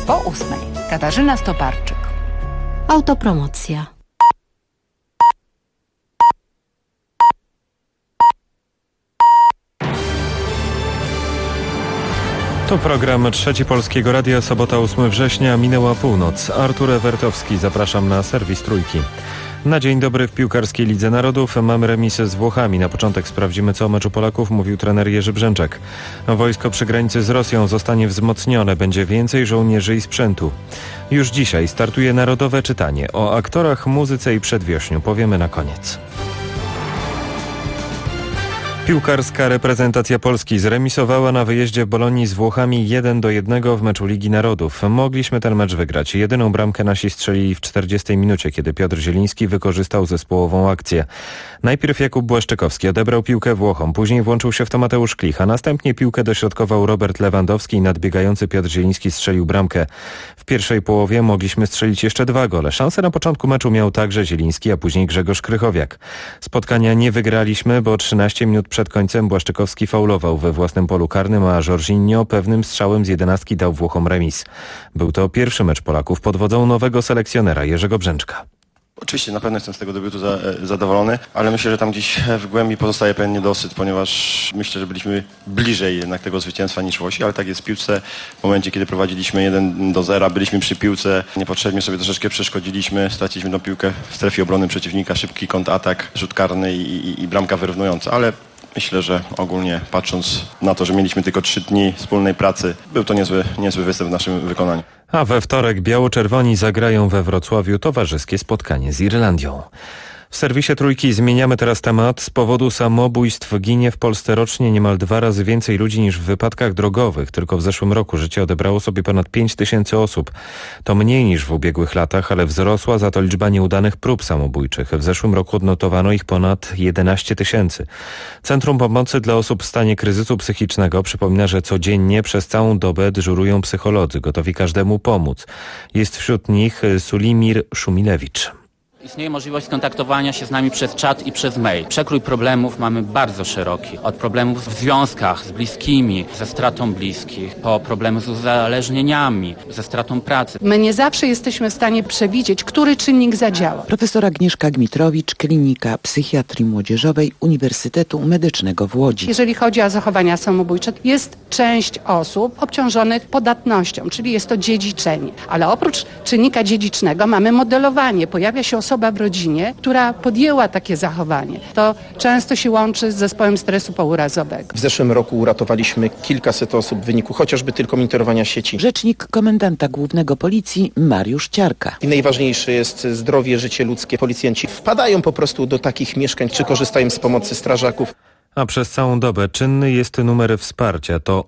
Po 8:00 Katarzyna Stoparczyk. Autopromocja. To program Trzeci Polskiego Radia, sobota 8 września, minęła północ. Artur Ewertowski, zapraszam na serwis Trójki. Na dzień dobry w piłkarskiej Lidze Narodów mamy remisy z Włochami. Na początek sprawdzimy, co o meczu Polaków mówił trener Jerzy Brzęczek. Wojsko przy granicy z Rosją zostanie wzmocnione, będzie więcej żołnierzy i sprzętu. Już dzisiaj startuje narodowe czytanie. O aktorach, muzyce i przedwiośniu powiemy na koniec. Piłkarska reprezentacja Polski zremisowała na wyjeździe w Bolonii z Włochami 1-1 w meczu Ligi Narodów. Mogliśmy ten mecz wygrać. Jedyną bramkę nasi strzelili w 40 minucie, kiedy Piotr Zieliński wykorzystał zespołową akcję. Najpierw Jakub Błaszczykowski odebrał piłkę Włochom, później włączył się w to Mateusz Klich, a następnie piłkę dośrodkował Robert Lewandowski i nadbiegający Piotr Zieliński strzelił bramkę. W pierwszej połowie mogliśmy strzelić jeszcze 2 gole. Szansę na początku meczu miał także Zieliński, a później Grzegorz Krychowiak. Spotkania nie wygraliśmy, bo 13 minut przed końcem Błaszczykowski faulował we własnym polu karnym, a Jorginho pewnym strzałem z 11 dał Włochom remis. Był to pierwszy mecz Polaków pod wodzą nowego selekcjonera Jerzego Brzęczka. Oczywiście na pewno jestem z tego debiutu zadowolony, ale myślę, że tam gdzieś w głębi pozostaje pewien niedosyt, ponieważ myślę, że byliśmy bliżej jednak tego zwycięstwa niż Włosi, ale tak jest w piłce. W momencie, kiedy prowadziliśmy 1-0, byliśmy przy piłce, niepotrzebnie sobie troszeczkę przeszkodziliśmy, straciliśmy tą piłkę w strefie obrony przeciwnika, szybki kontratak, rzut karny i bramka wyrównująca, ale myślę, że ogólnie patrząc na to, że mieliśmy tylko 3 dni wspólnej pracy, był to niezły występ w naszym wykonaniu. A we wtorek biało-czerwoni zagrają we Wrocławiu towarzyskie spotkanie z Irlandią. W serwisie Trójki zmieniamy teraz temat. Z powodu samobójstw ginie w Polsce rocznie niemal 2 razy więcej ludzi niż w wypadkach drogowych. Tylko w zeszłym roku życie odebrało sobie ponad 5000 osób. To mniej niż w ubiegłych latach, ale wzrosła za to liczba nieudanych prób samobójczych. W zeszłym roku odnotowano ich ponad 11 000. Centrum Pomocy dla Osób w stanie kryzysu psychicznego przypomina, że codziennie przez całą dobę dyżurują psycholodzy, gotowi każdemu pomóc. Jest wśród nich Sulimir Szumilewicz. Istnieje możliwość skontaktowania się z nami przez czat i przez mail. Przekrój problemów mamy bardzo szeroki. Od problemów w związkach z bliskimi, ze stratą bliskich, po problemy z uzależnieniami, ze stratą pracy. My nie zawsze jesteśmy w stanie przewidzieć, który czynnik zadziała. Profesor Agnieszka Gmitrowicz, Klinika Psychiatrii Młodzieżowej Uniwersytetu Medycznego w Łodzi. Jeżeli chodzi o zachowania samobójcze, jest część osób obciążonych podatnością, czyli jest to dziedziczenie. Ale oprócz czynnika dziedzicznego mamy modelowanie. Pojawia się osoba w rodzinie, która podjęła takie zachowanie. To często się łączy z zespołem stresu pourazowego. W zeszłym roku uratowaliśmy kilkaset osób w wyniku chociażby tylko monitorowania sieci. Rzecznik komendanta głównego policji Mariusz Ciarka. I najważniejsze jest zdrowie, życie ludzkie. Policjanci wpadają po prostu do takich mieszkań, czy korzystają z pomocy strażaków. A przez całą dobę czynny jest numer wsparcia. To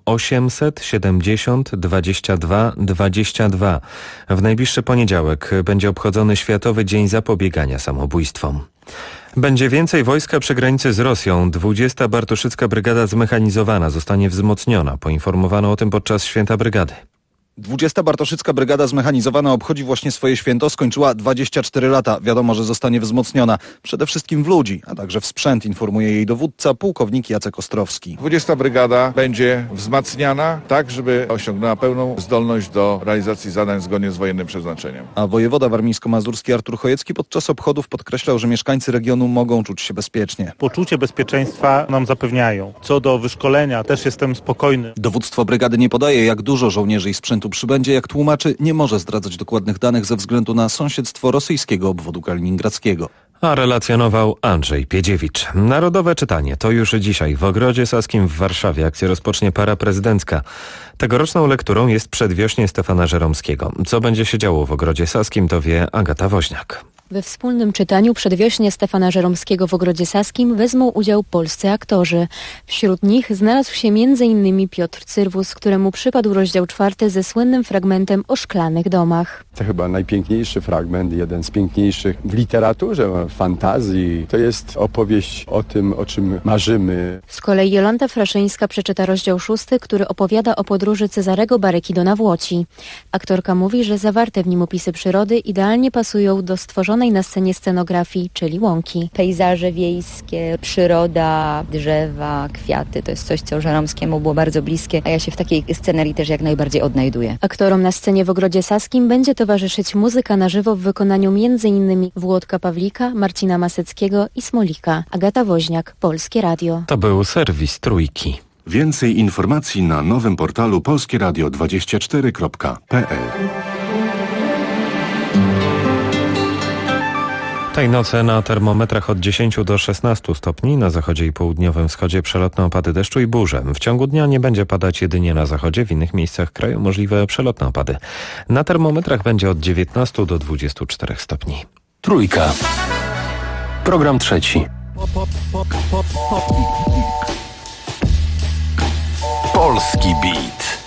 870 22 22. W najbliższy poniedziałek będzie obchodzony Światowy Dzień Zapobiegania Samobójstwom. Będzie więcej wojska przy granicy z Rosją. 20. Bartoszycka Brygada Zmechanizowana zostanie wzmocniona. Poinformowano o tym podczas Święta Brygady. 20. Bartoszycka Brygada Zmechanizowana obchodzi właśnie swoje święto. Skończyła 24 lata. Wiadomo, że zostanie wzmocniona. Przede wszystkim w ludzi, a także w sprzęt, informuje jej dowódca, pułkownik Jacek Ostrowski. 20. Brygada będzie wzmacniana tak, żeby osiągnęła pełną zdolność do realizacji zadań zgodnie z wojennym przeznaczeniem. A wojewoda warmińsko-mazurski Artur Chojecki podczas obchodów podkreślał, że mieszkańcy regionu mogą czuć się bezpiecznie. Poczucie bezpieczeństwa nam zapewniają. Co do wyszkolenia, też jestem spokojny. Dowództwo brygady nie podaje, jak dużo żołnierzy i sprzętu przybędzie, jak tłumaczy, nie może zdradzać dokładnych danych ze względu na sąsiedztwo rosyjskiego obwodu kaliningradzkiego. A relacjonował Andrzej Piedziewicz. Narodowe czytanie to już dzisiaj w Ogrodzie Saskim w Warszawie. Akcję rozpocznie para prezydencka. Tegoroczną lekturą jest Przedwiośnie Stefana Żeromskiego. Co będzie się działo w Ogrodzie Saskim, to wie Agata Woźniak. We wspólnym czytaniu Przedwiośnie Stefana Żeromskiego w Ogrodzie Saskim wezmą udział polscy aktorzy. Wśród nich znalazł się m.in. Piotr Cyrwus, któremu przypadł rozdział 4 ze słynnym fragmentem o szklanych domach. To chyba najpiękniejszy fragment, jeden z piękniejszych w literaturze, w fantazji. To jest opowieść o tym, o czym marzymy. Z kolei Jolanta Fraszyńska przeczyta rozdział 6, który opowiada o podróży Cezarego Barekido na Włoci. Aktorka mówi, że zawarte w nim opisy przyrody idealnie pasują do stworzonej umieszczonej na scenie scenografii, czyli łąki. Pejzaże wiejskie, przyroda, drzewa, kwiaty, to jest coś, co Żeromskiemu było bardzo bliskie, a ja się w takiej scenerii też jak najbardziej odnajduję. Aktorom na scenie w Ogrodzie Saskim będzie towarzyszyć muzyka na żywo w wykonaniu m.in. Włodka Pawlika, Marcina Maseckiego i Smolika. Agata Woźniak, Polskie Radio. To był serwis Trójki. Więcej informacji na nowym portalu polskieradio24.pl. Tej nocy na termometrach od 10 do 16 stopni, na zachodzie i południowym wschodzie przelotne opady deszczu i burze. W ciągu dnia nie będzie padać jedynie na zachodzie, w innych miejscach kraju możliwe przelotne opady. Na termometrach będzie od 19 do 24 stopni. Trójka. Program trzeci. Polski Beat.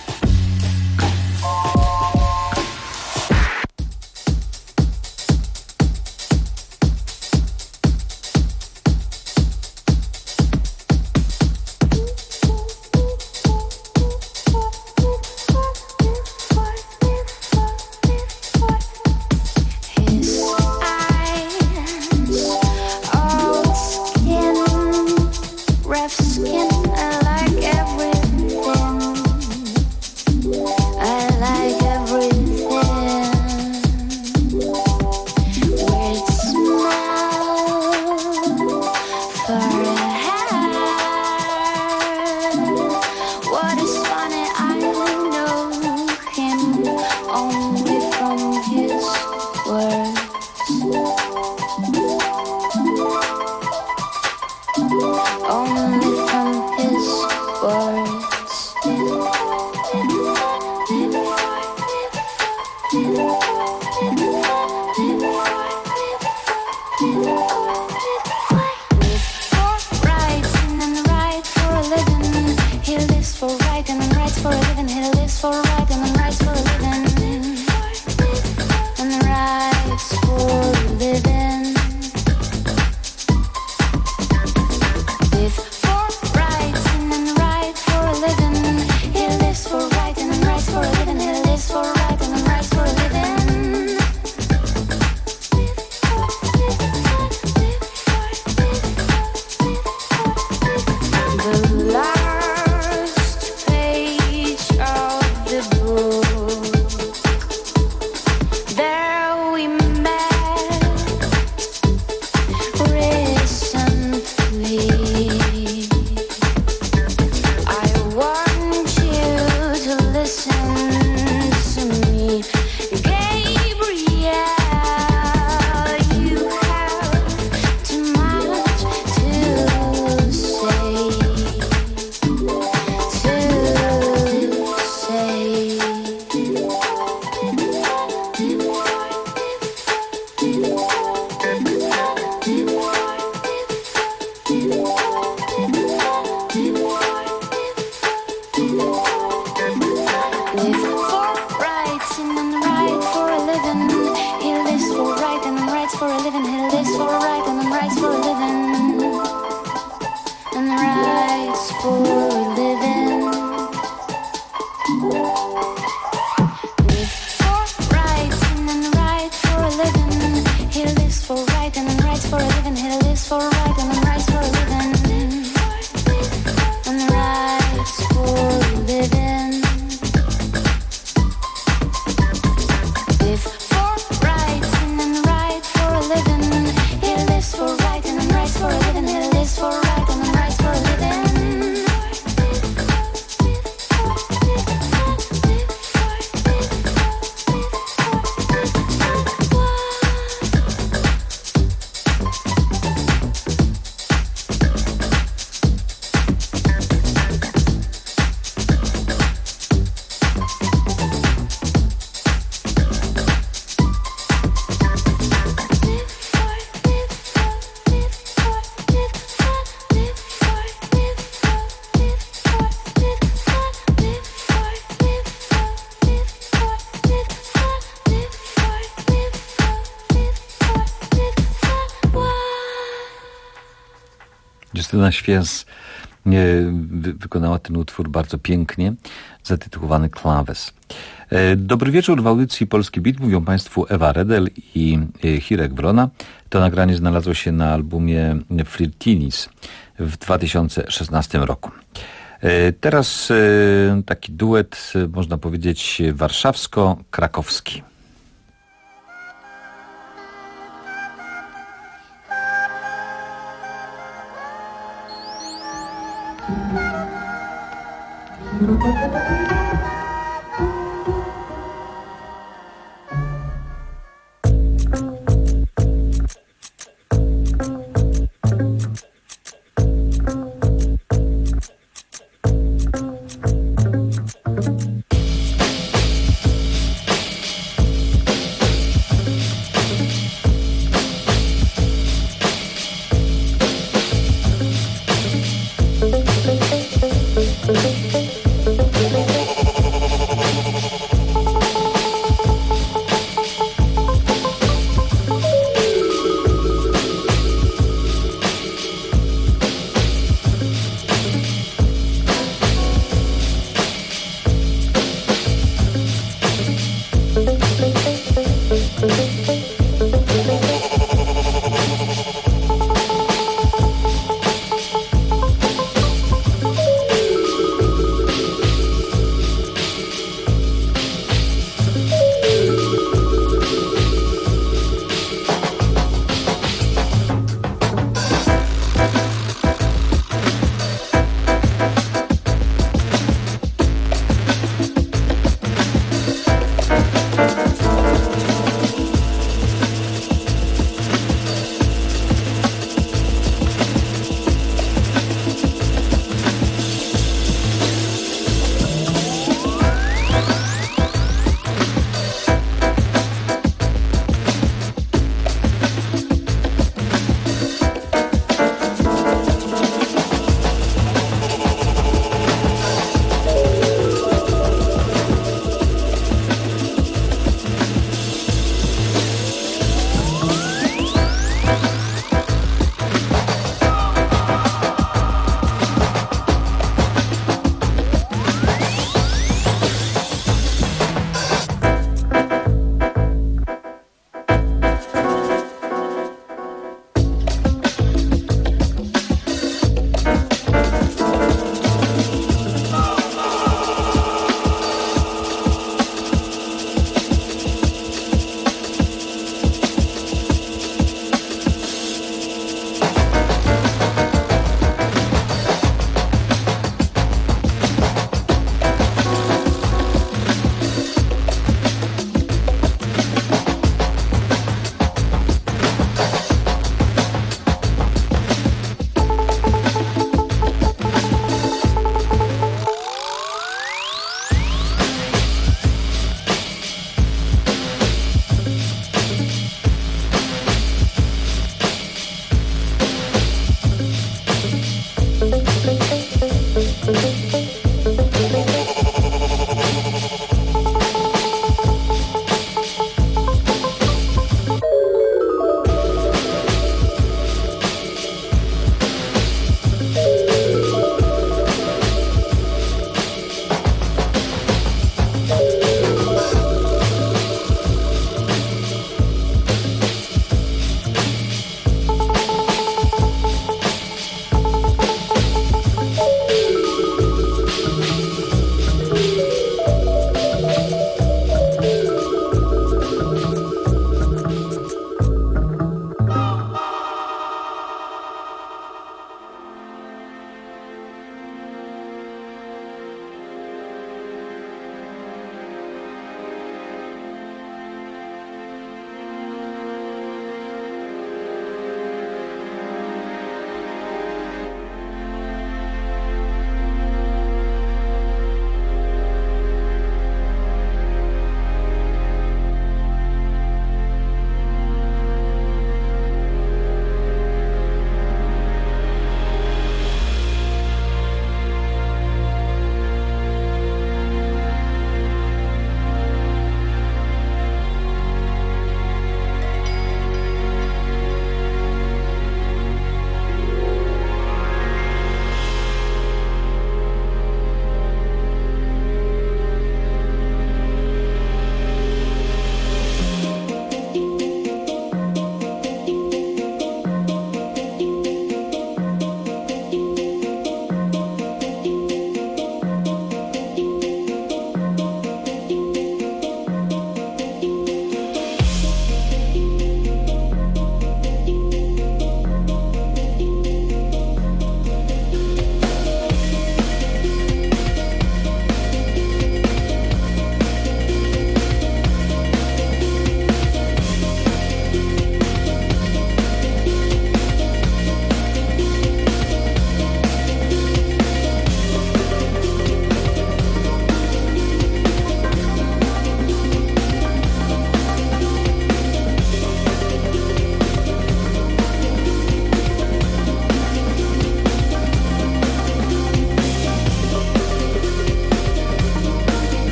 Justyna Święs wykonała ten utwór bardzo pięknie, zatytułowany Klawes. Dobry wieczór, w audycji Polski Beat mówią Państwu Ewa Redel i Hirek Wrona. To nagranie znalazło się na albumie Flirtinis w 2016 roku. Teraz taki duet, można powiedzieć, warszawsko-krakowski.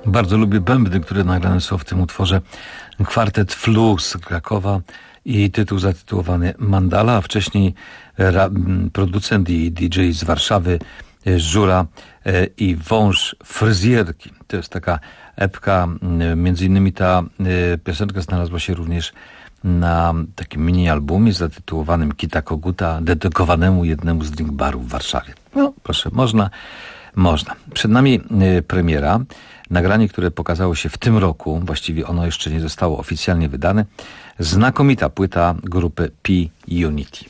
Bardzo lubię bębny, które nagrane są w tym utworze. Kwartet Flu z Krakowa i tytuł zatytułowany Mandala, a wcześniej producent i DJ z Warszawy Żura i Wąż Fryzjerki. To jest taka epka, między innymi ta piosenka znalazła się również na takim mini-albumie zatytułowanym Kita Koguta, dedykowanemu jednemu z drink barów w Warszawie. No, proszę, można. Przed nami premiera, nagranie, które pokazało się w tym roku, właściwie ono jeszcze nie zostało oficjalnie wydane, znakomita płyta grupy P-Unity.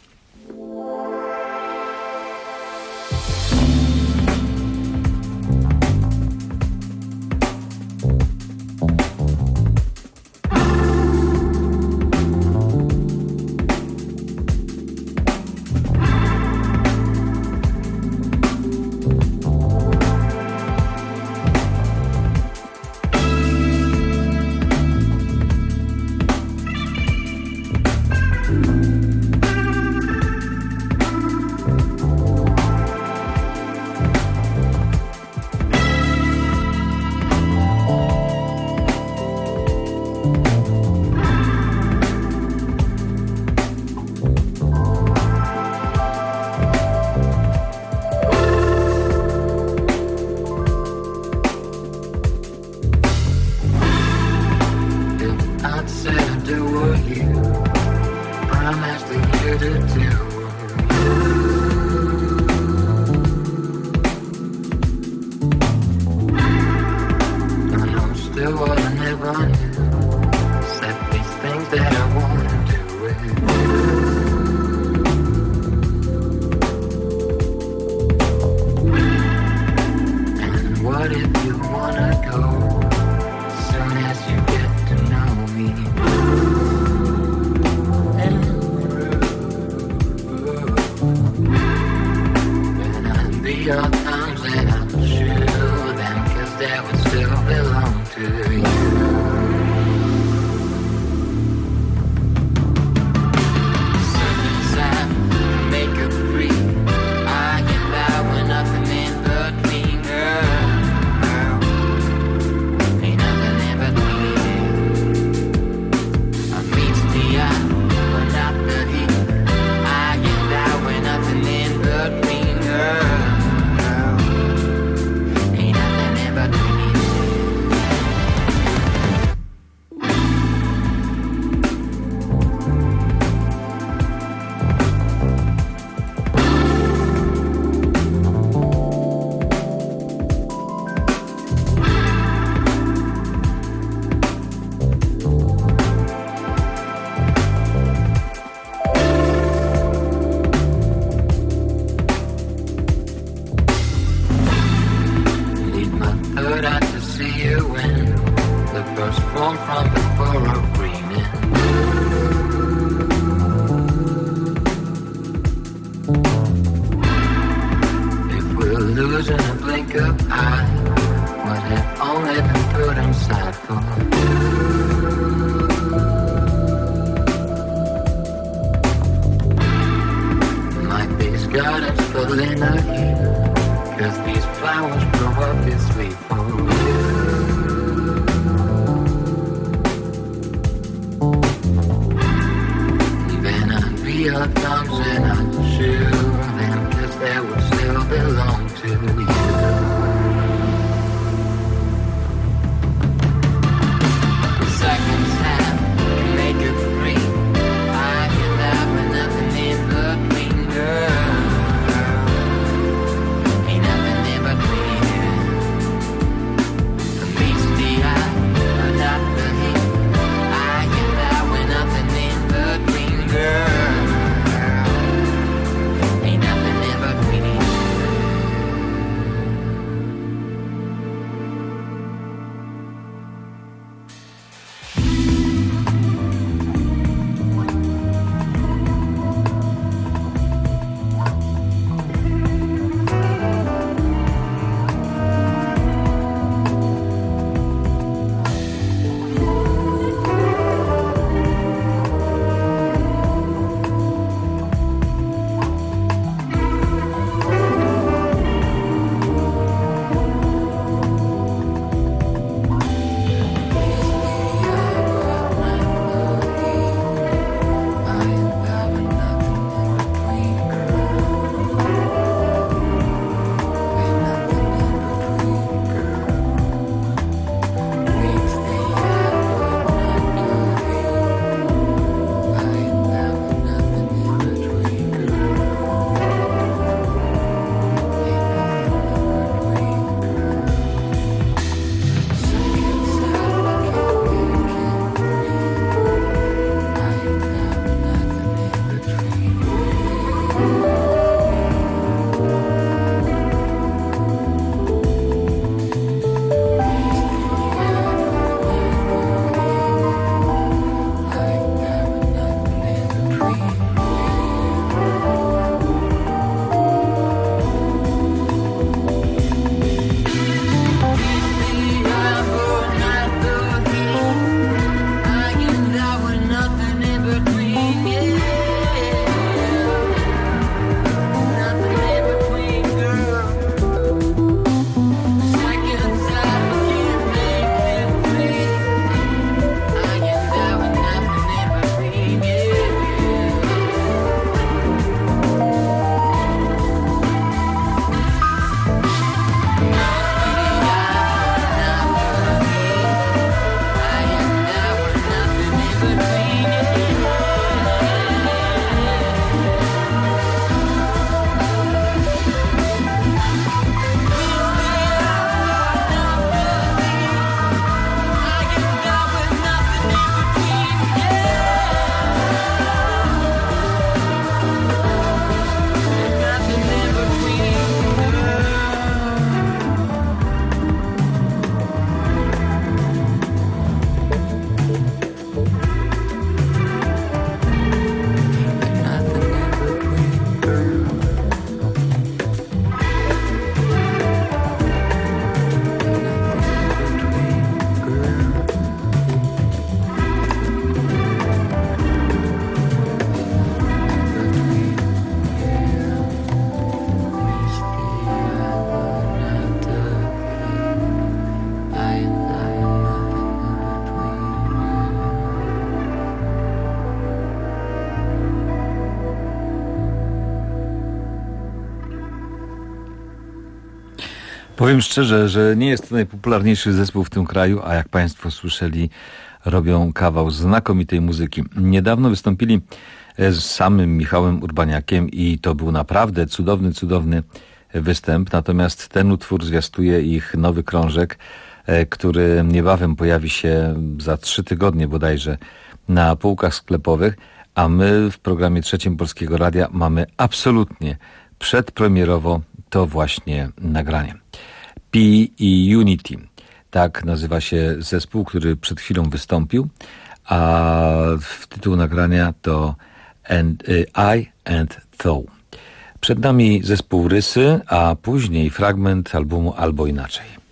Powiem szczerze, że nie jest to najpopularniejszy zespół w tym kraju, a jak Państwo słyszeli, robią kawał znakomitej muzyki. Niedawno wystąpili z samym Michałem Urbaniakiem i to był naprawdę cudowny występ. Natomiast ten utwór zwiastuje ich nowy krążek, który niebawem pojawi się za 3 tygodnie bodajże na półkach sklepowych, a my w programie trzecim Polskiego Radia mamy absolutnie przedpremierowo to właśnie nagranie. P i Unity. Tak nazywa się zespół, który przed chwilą wystąpił, a tytuł nagrania to I and Thou. Przed nami zespół Rysy, a później fragment albumu Albo Inaczej.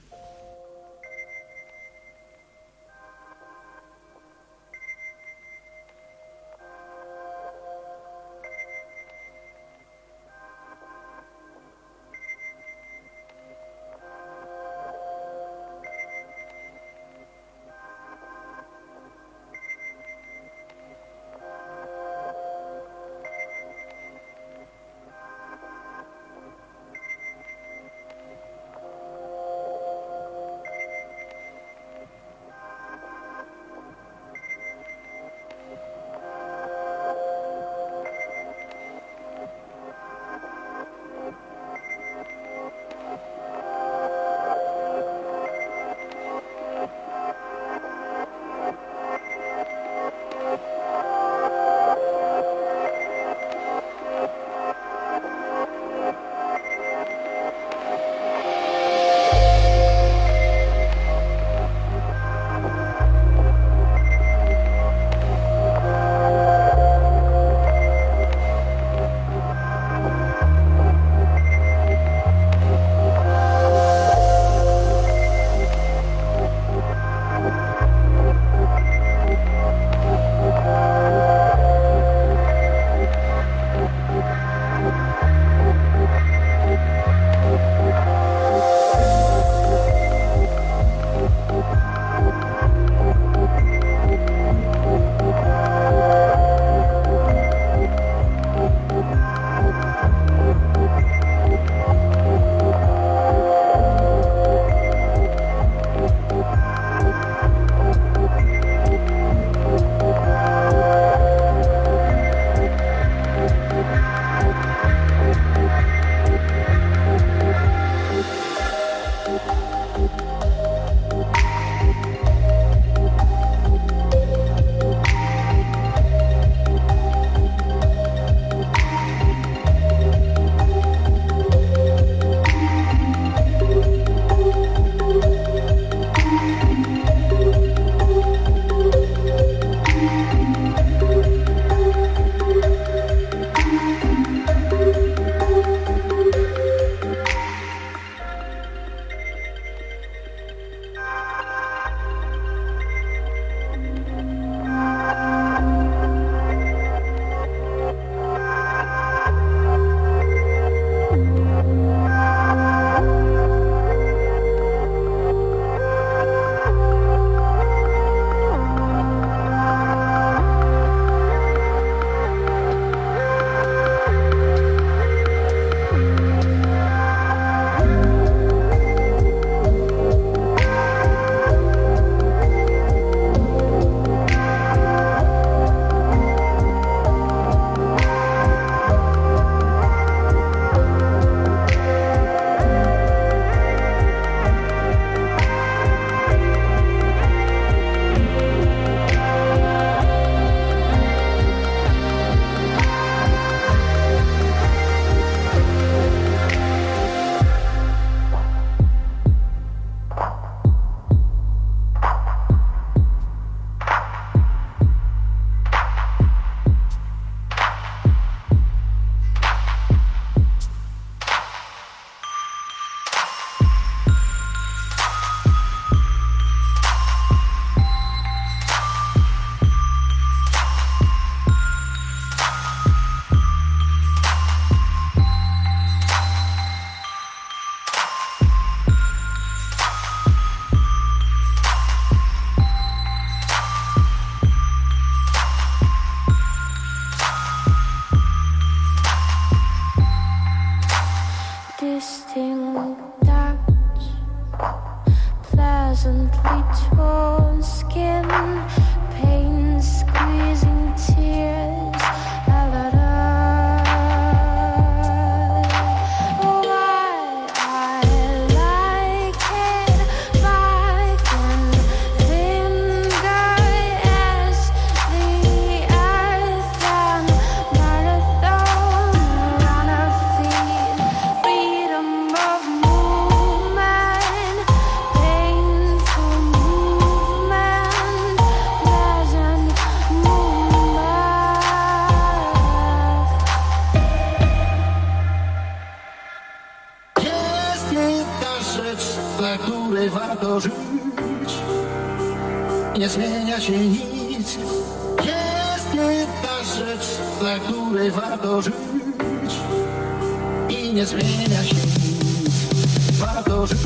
Nie zmienia się nic. Jest jedna rzecz, dla której warto żyć. I nie zmienia się nic. Warto żyć.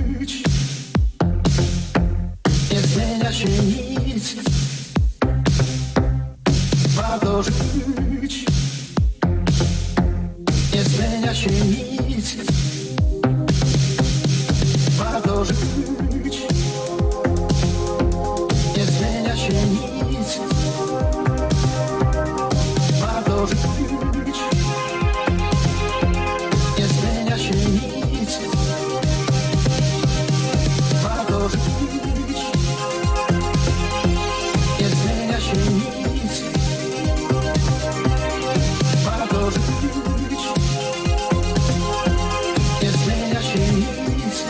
Nie zmienia się nic. Warto żyć. Nie zmienia się nic. Warto żyć. Nie zmienia się nic. Warto żyć. Nie zmienia się nic. Warto żyć. Nie zmienia się nic. Warto żyć. Nie zmienia się nic.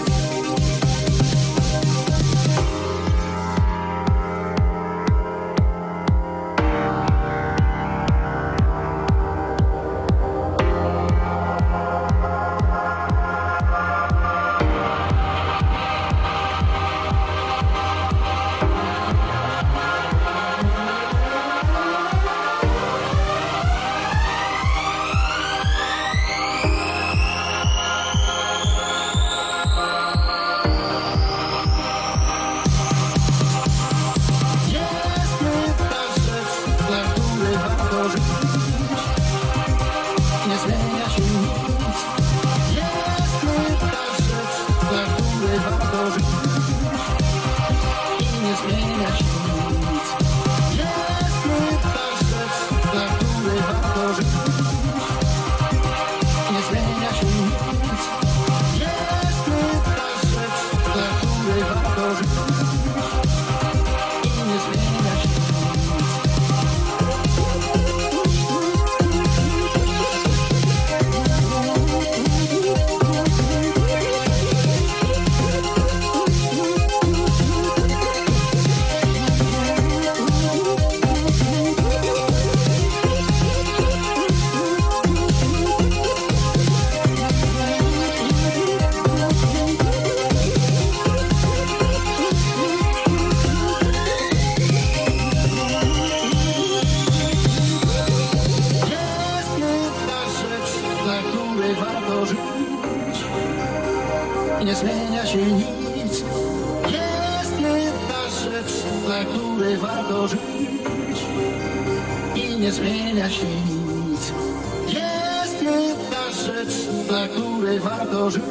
Nie zmienia się nic. Jest jedna rzecz, dla której warto żyć. I nie zmienia się nic. Jest jedna rzecz, dla której warto żyć.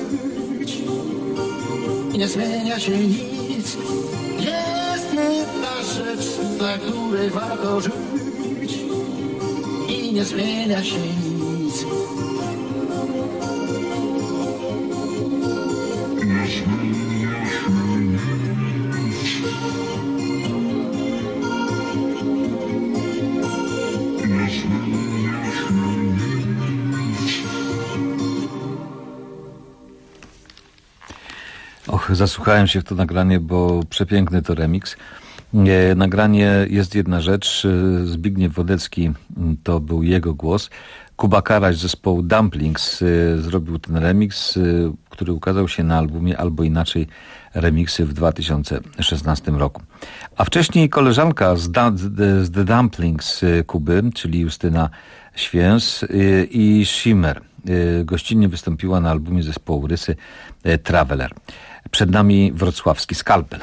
I nie zmienia się nic. Jest jedna rzecz, dla której warto żyć. I nie zmienia się nic. Zasłuchałem się w to nagranie, bo przepiękny to remix. Nagranie Jest jedna rzecz. Zbigniew Wodecki, to był jego głos. Kuba Karaś z zespołu Dumplings zrobił ten remix, który ukazał się na albumie Albo Inaczej Remixy w 2016 roku. A wcześniej koleżanka z The Dumplings Kuby, czyli Justyna Święs i Shimmer, gościnnie wystąpiła na albumie zespołu Rysy Traveler. Przed nami wrocławski Skalpel.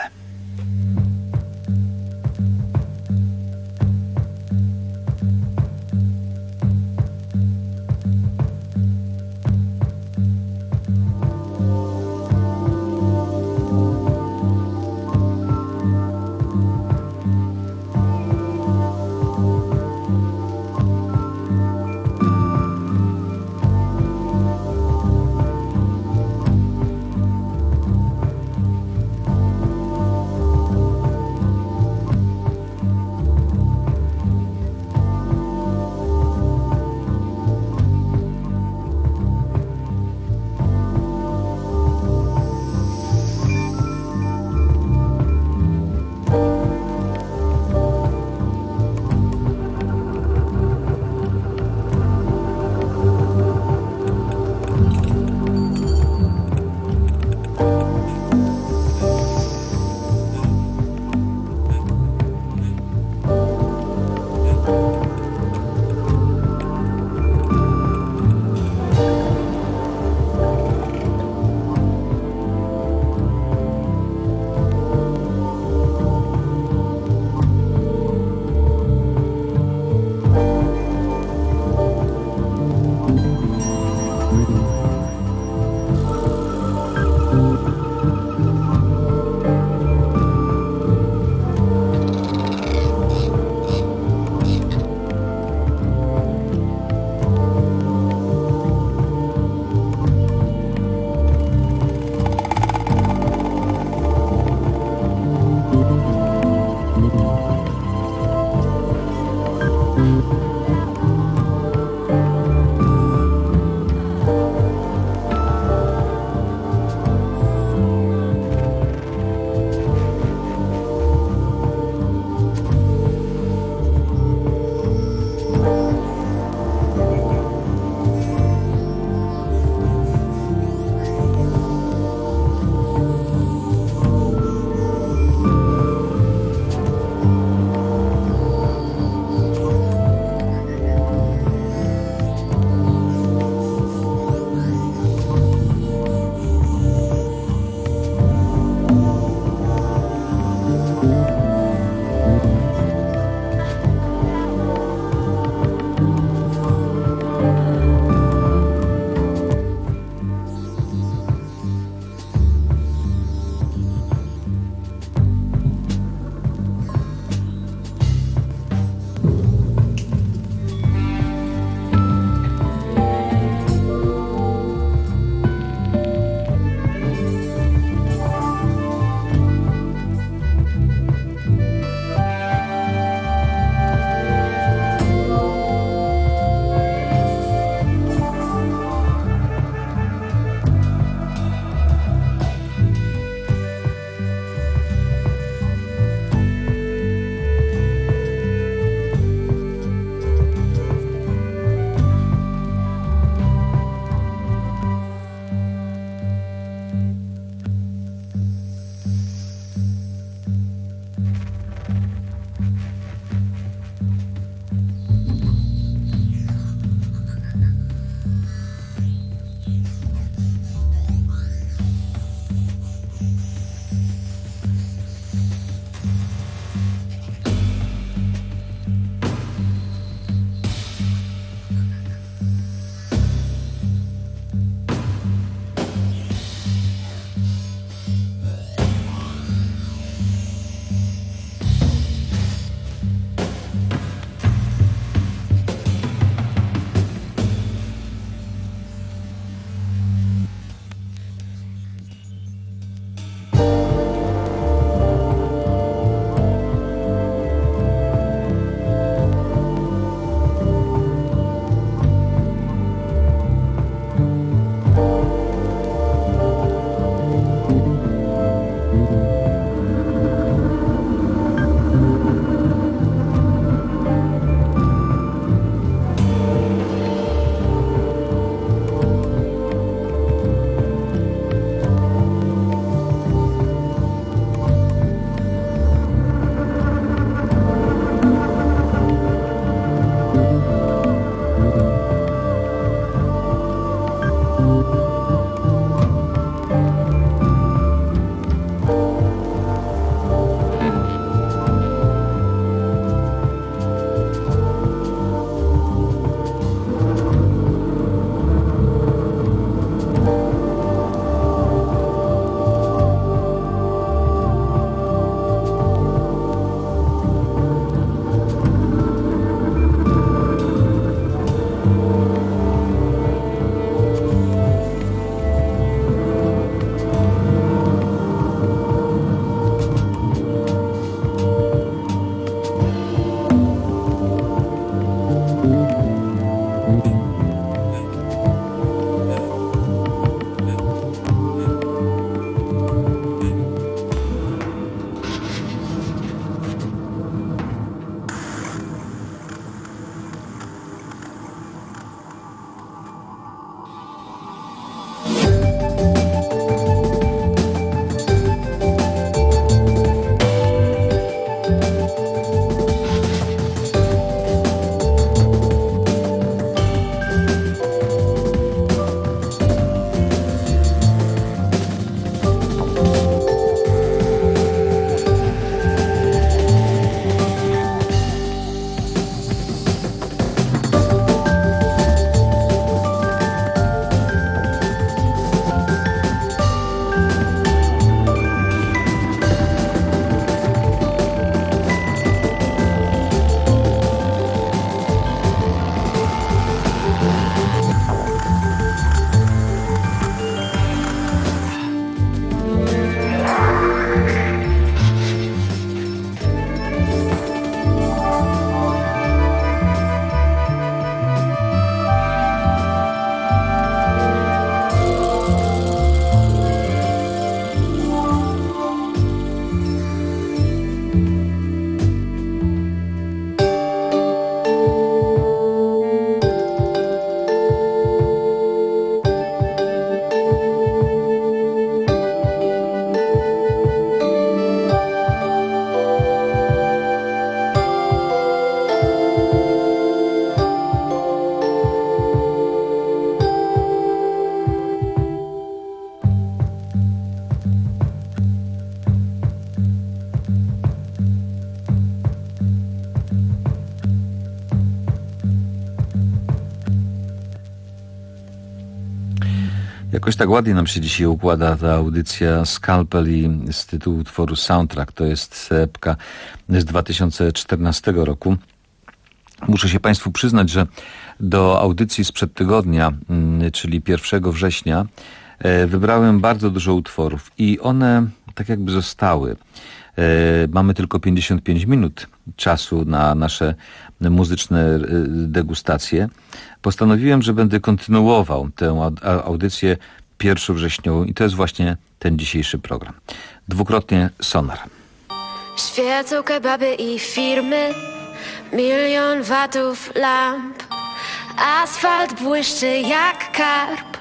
Jakoś tak ładnie nam się dzisiaj układa ta audycja Skalpel i z tytułu utworu Soundtrack. To jest epka z 2014 roku. Muszę się Państwu przyznać, że do audycji sprzed tygodnia, czyli 1 września, wybrałem bardzo dużo utworów i one tak jakby zostały. Mamy tylko 55 minut czasu na nasze muzyczne degustacje. Postanowiłem, że będę kontynuował tę audycję 1 wrześniową i to jest właśnie ten dzisiejszy program. Dwukrotnie Sonar. Świecą kebaby i firmy, 1 000 000 watów lamp, asfalt błyszczy jak karp.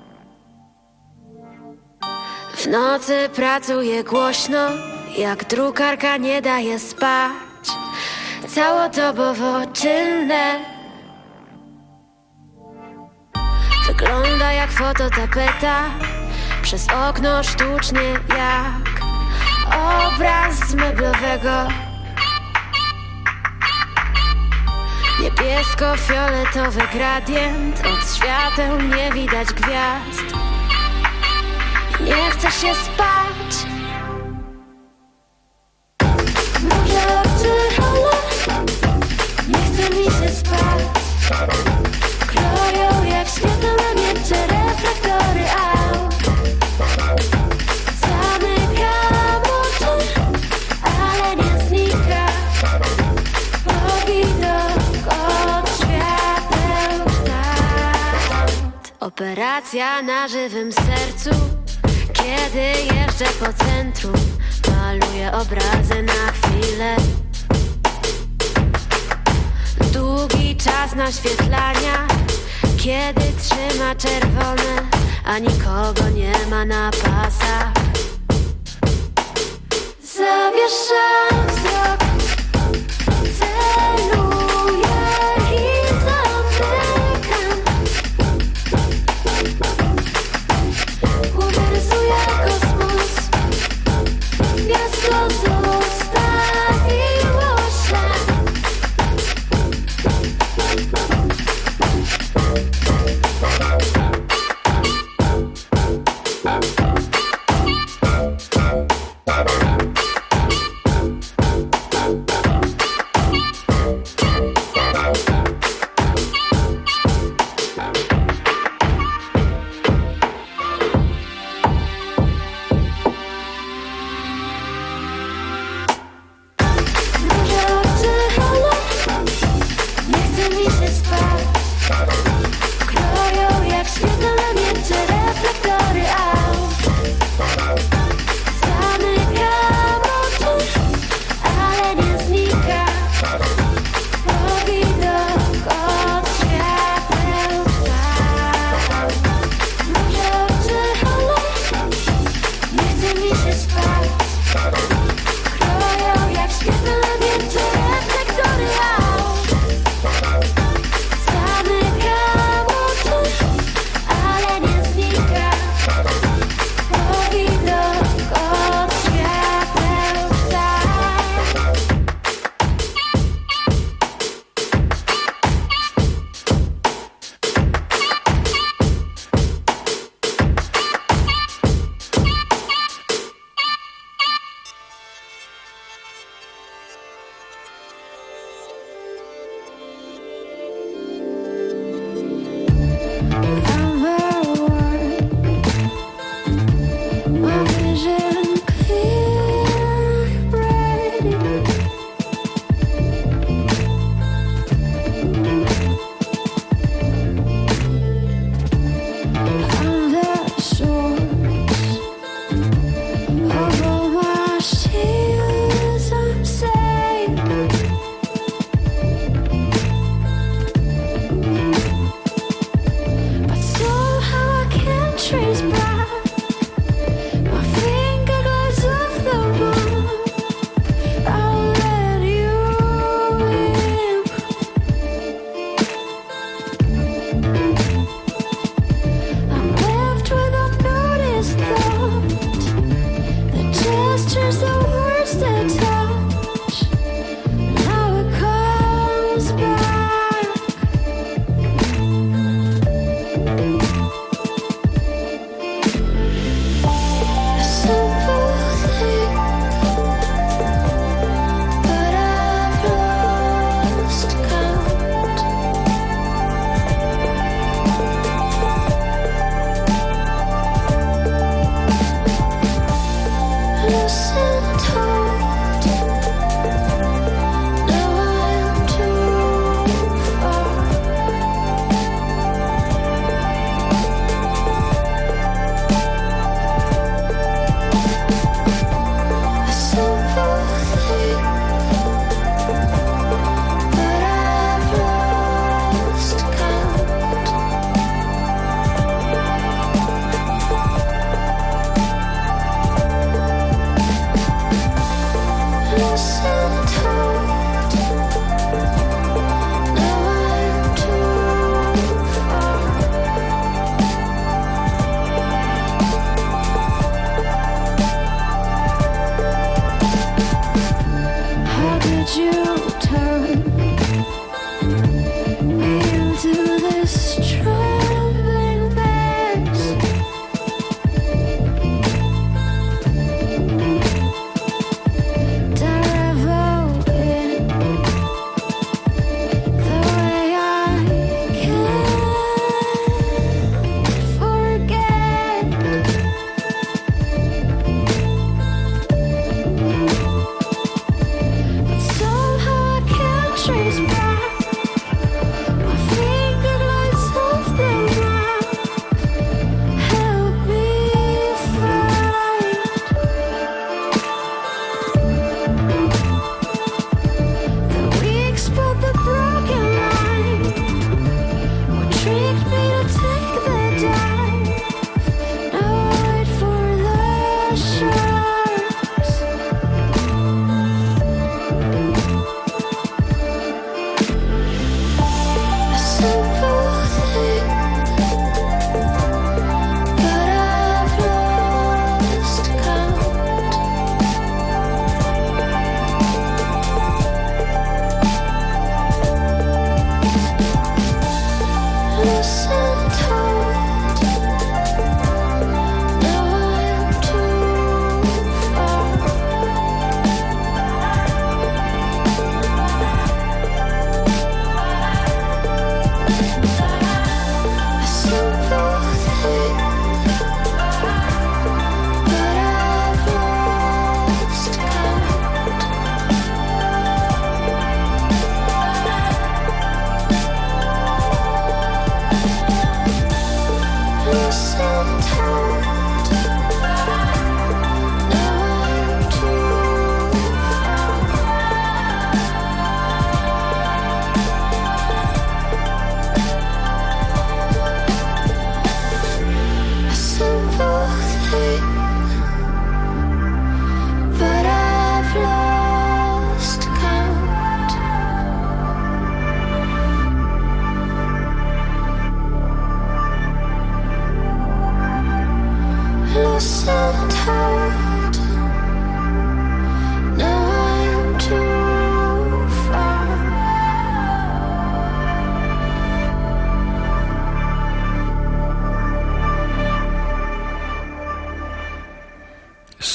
W nocy pracuje głośno, jak drukarka nie daje spać, całodobowo czynne. Wygląda jak fototapeta, przez okno sztucznie jak obraz z meblowego. Niebiesko-fioletowy gradient, od świateł nie widać gwiazd. Nie chce się spać. Mrużę oczy, ale nie chce mi się spać. Kroją jak świetlne miecze reflektory aut. Zamykam oczy, ale nie znika widok od świateł kształt. Operacja na żywym sercu, kiedy jeżdżę po centrum, maluję obrazy na chwilę. Długi czas naświetlania, kiedy trzyma czerwone, a nikogo nie ma na pasach. Zawieszam wzrok, celuję i zamykam. W głowie rysuję kosmos, miasto zostawiło ślad.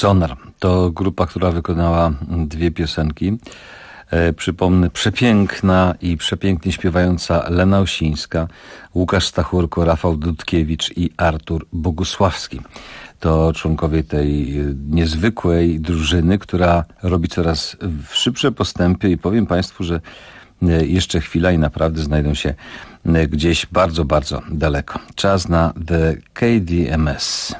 Sonar to grupa, która wykonała 2 piosenki. Przypomnę, przepiękna i przepięknie śpiewająca Lena Osińska, Łukasz Stachurko, Rafał Dudkiewicz i Artur Bogusławski. To członkowie tej niezwykłej drużyny, która robi coraz szybsze postępy i powiem Państwu, że jeszcze chwila i naprawdę znajdą się gdzieś bardzo, bardzo daleko. Czas na The KDMS.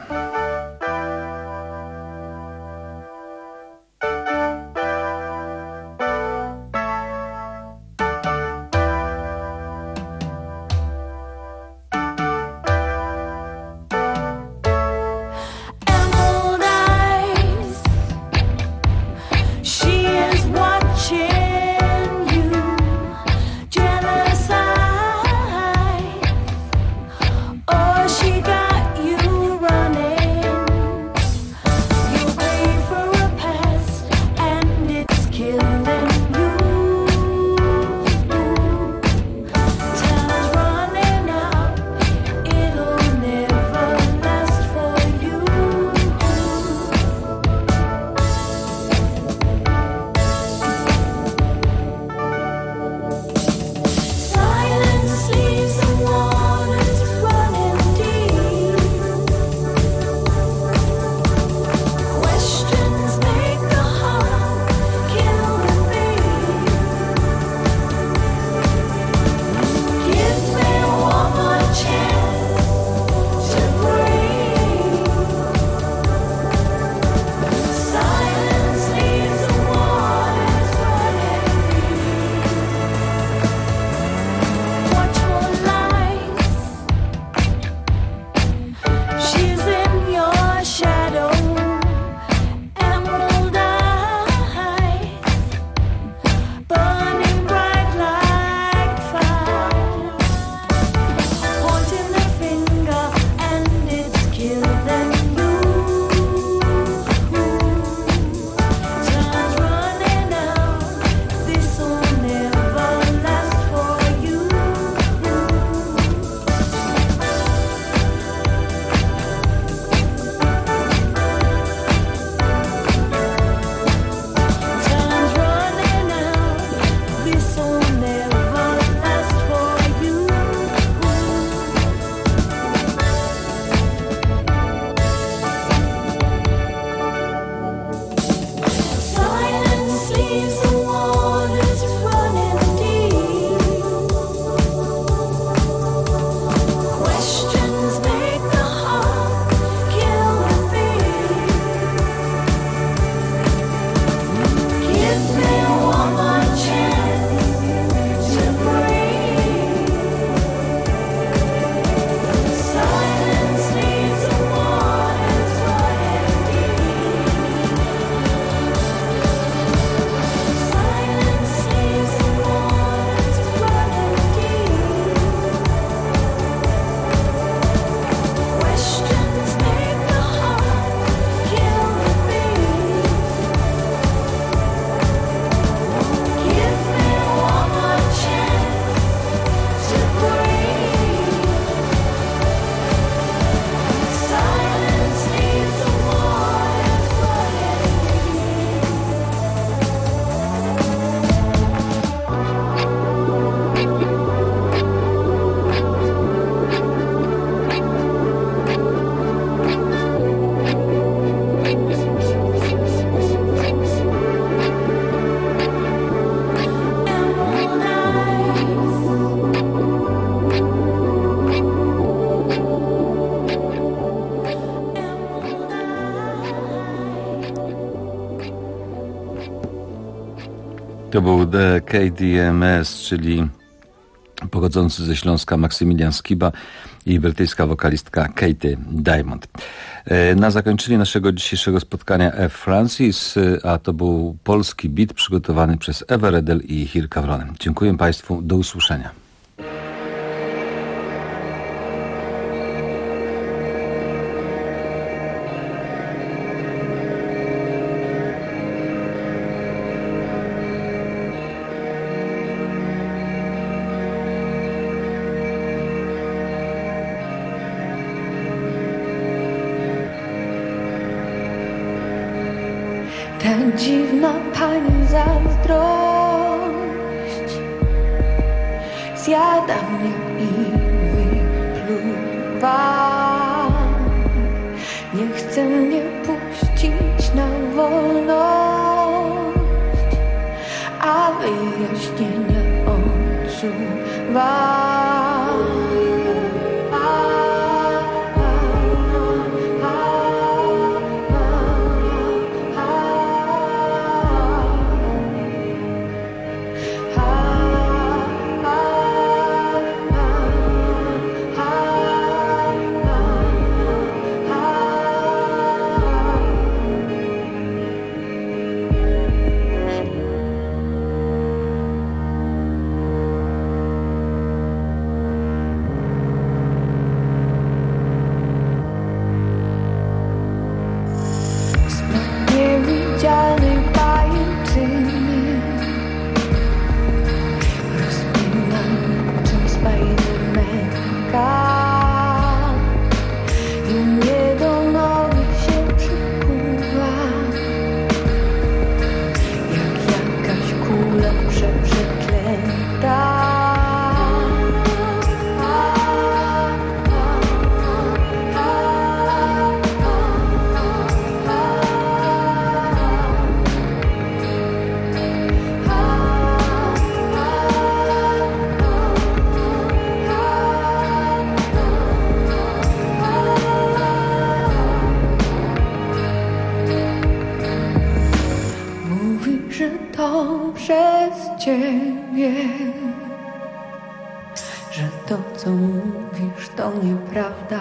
To był The KDMS, czyli pochodzący ze Śląska Maksymilian Skiba i brytyjska wokalistka Katie Diamond. Na zakończenie naszego dzisiejszego spotkania F. Francis, a to był polski beat przygotowany przez Ewę Redel i Hirka Wronem. Dziękuję Państwu, do usłyszenia. dziwna pani zazdrość zjada mnie i wypluwa. Nie chce mnie puścić na wolność, a wyjaśnienia odsuwa. Że to, co mówisz, to nieprawda,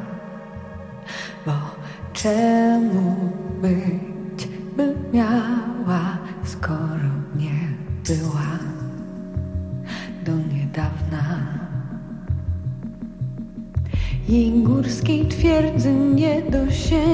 bo czemu być by miała, skoro nie była do niedawna. Jej górskiej twierdzy nie dosięgła.